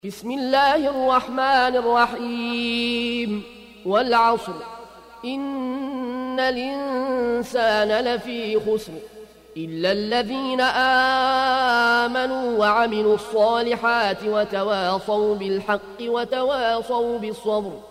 بسم الله الرحمن الرحيم والعصر إن الإنسان لفي خسر إلا الذين آمنوا وعملوا الصالحات وتواصوا بالحق وتواصوا بالصبر